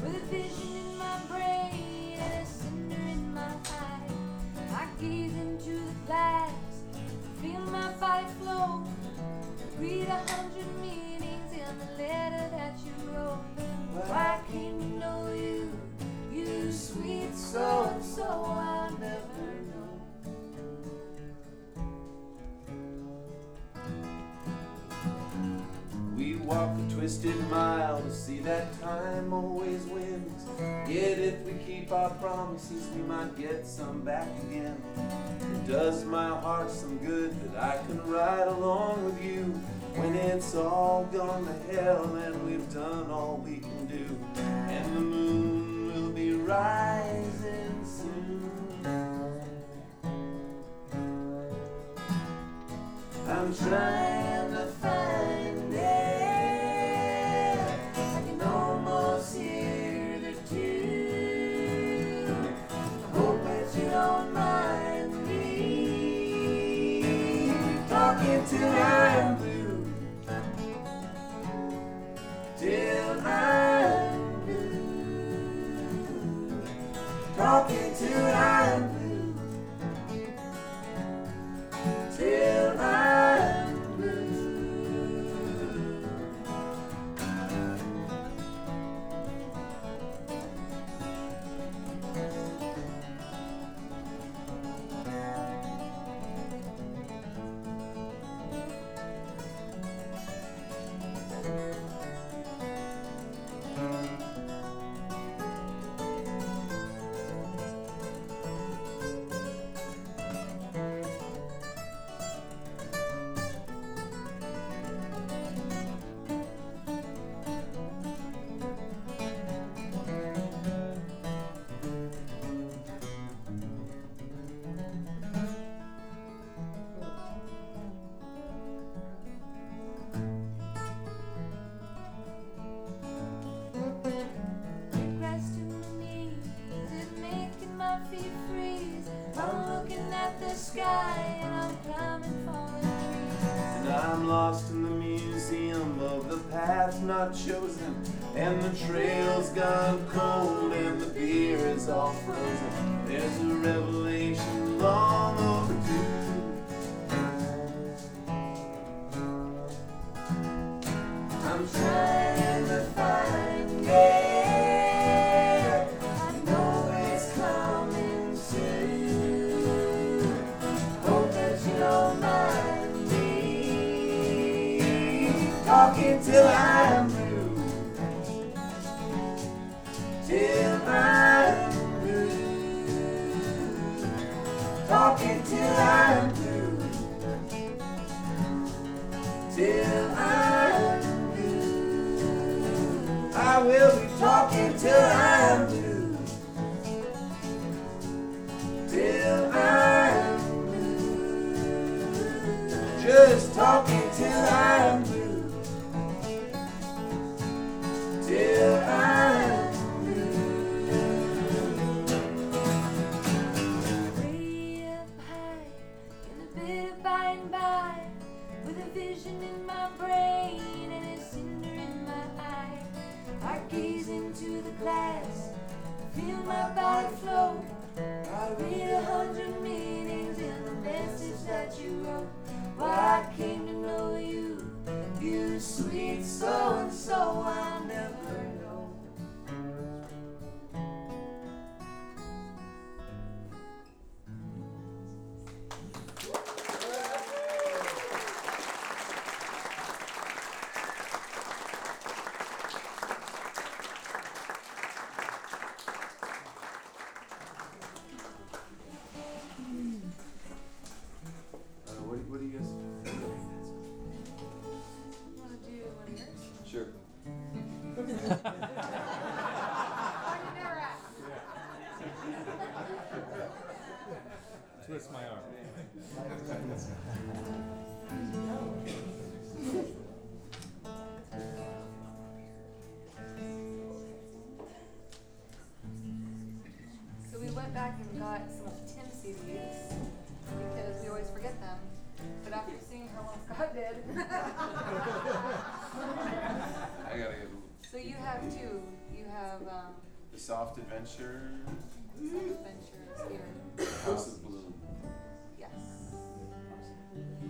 with a vision in my brain and a cinder in my eye. I gaze into the glass, feel my body flow, read 100 meanings in the letter that you wrote. Well, I came to know you, you sweet so-and-so, I'll never know. We walk a twisted mile to see that time always wins. Yet if we keep our promises, we might get some back again. It does my heart some good that I can ride along with you when it's all gone to hell and we've done all we can do. And the moon will be rising soon. I'm trying to find it. I can almost hear the tune. I hope that you don't mind me talking till I'm blue. Till I'm blue. Talking till I'm blue. Till I'm blue. Sky and I'm climbing fallen trees. And I'm lost in the museum of the paths not chosen, and the trail's gone cold and the beer is all frozen. There's a revelation long overdue. I'm trying to find it. Talking till I'm blue. Till I'm blue. Talking till I'm blue. Till I'm blue. I will be talking till I'm blue. Till I'm blue. Just talking till I'm blue. Till I'm blue. Way up high in the bit of by and by, with a vision in my brain and a cinder in my eye. I gaze into the glass, feel my body flow. I read 100 meanings in the message that you wrote. Why I came to know you, you sweet so-and-so, I'll never know. What do you guys think? You want to do one of yours? Sure. Twist my arm. So we went back and got some of Tim's CDs because we always forget them. But after seeing how well Scott did, I gotta get. so you have two. You have The Soft Adventure. Some Adventures here. House of Bloom.